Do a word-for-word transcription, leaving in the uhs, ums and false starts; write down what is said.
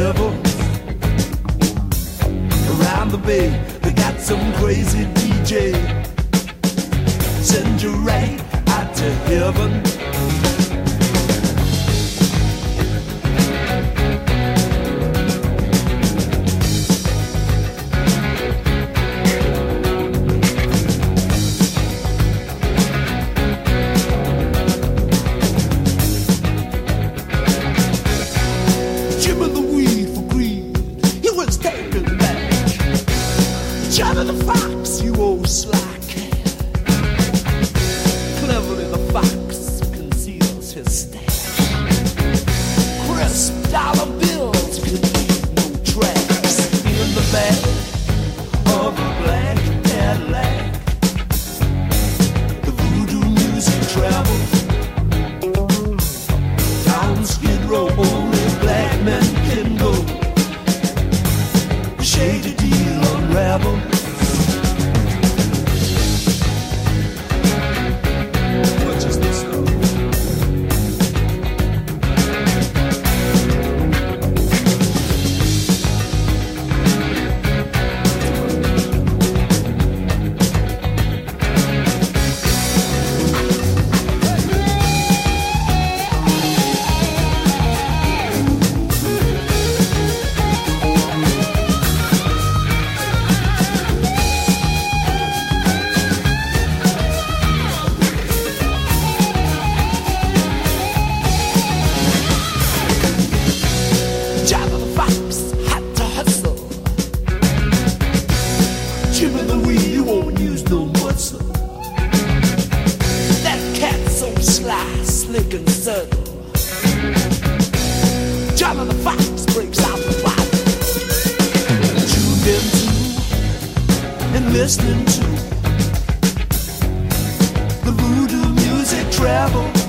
rivers around the bay. They got some crazy D J. Send you right out to heaven. Jimmy the weed for greed, he was taken back. Johnny the fox, you old sly cat. Cleverly the fox conceals his stash. Crisp dollar bills could leave no tracks in the back of a black Cadillac. The voodoo music travels down Skid Row. Only black men can go. The shady deal unravel. What is this now? Jabba the fox had to hustle. Jimmy the weed, you won't use no muscle. That cat's so sly, slick and subtle. Jabba the fox breaks out the bottle. Tuned into and listening to the voodoo music travel.